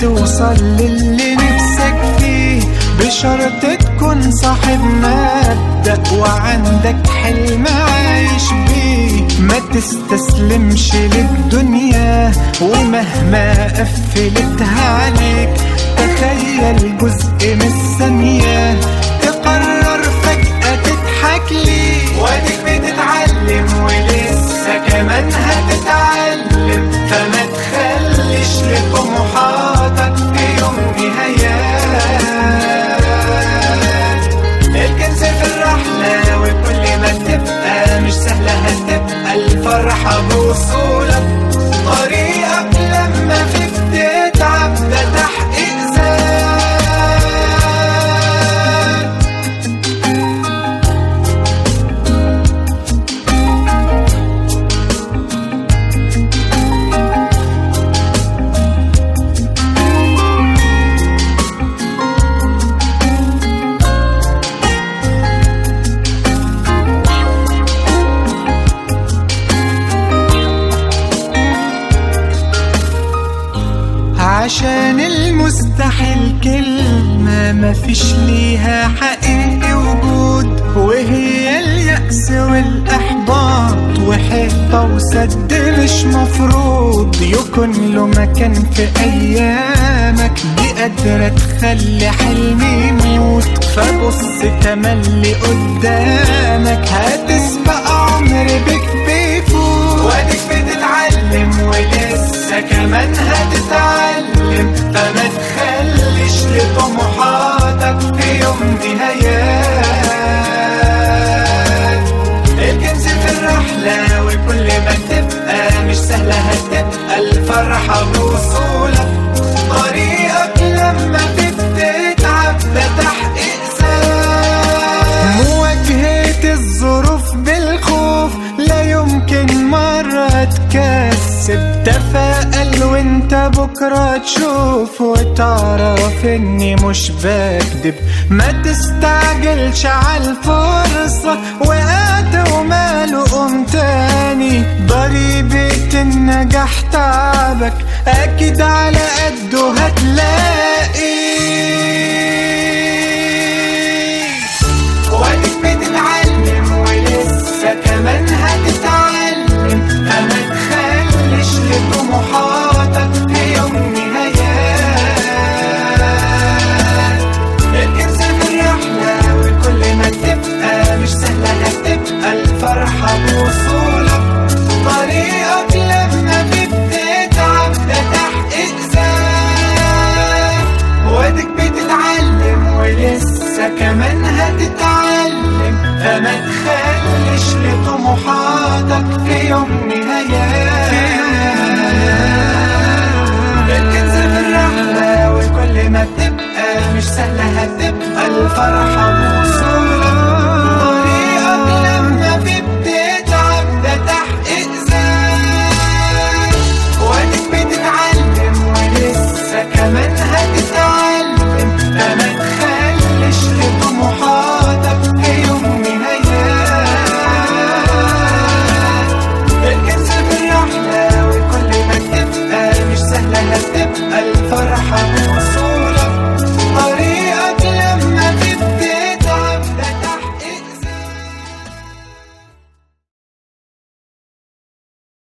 هتوصل للي نفسك فيه، بشرط تكون صاحب مبدأ وعندك حلم عايش بيه. ما تستسلمش للدنيا ومهما قفلتها عليك، تخيل جزء من الثانية تقرر فجأة تضحك ليه. واديك بتتعلم ولسه كمان هتتعلم، فما تخليش لطموحاتك في يوم نهايات. الكنز في الرحلة وكل ما تبقى مش سهلة هتبقى الفرحة بوصولك. طريقك لما فيك تتعب ده تحقيق ذات. عشان المستحيل كلمة مفيش ليها حقيقي وجود، وهي اليأس والإحباط وحيطة وسد مش مفروض يكون له مكان في أيامك. دي قادرة تخلي حلمي يموت، فبص تملي قدامك هتسبق عمر بك بيفوت. واديك بتتعلم ولسه كمان هتتعلم، فما تخليش لطموحاتك في يوم نهايات. الكنز في الرحلة وكل ما تبقى مش سهلة هتبقى الفرحة بوصولك. طريقك لما بتتعب ده تحقيق ذات. مواجهة الظروف بالخوف لا يمكن مرة تكسب، تفائل وانت بكرة تشوف وتعرف اني مش بكدب. ما تستعجلش عالفرصة وقت وماله قوم تاني، ضريبة النجاح تعبك اكيد على قده هتلاقي. واديك بتتعلم ولسه كمان هتتعلم، فما تخليش لطموحاتك في يوم نهايات. الكنز في الرحلة وكل ما تبقى مش سهلة هتبقى الفرحة بوصولك. طريقك لما بتتعب ده تحقيق ذات. واديك بتتعلم ولسه كمان هتتعلم، فما تخليش لطموحاتك في يوم نهايات. الكنز في الرحلة وكل ما بتبقى مش سهلة هتبقى الفرحة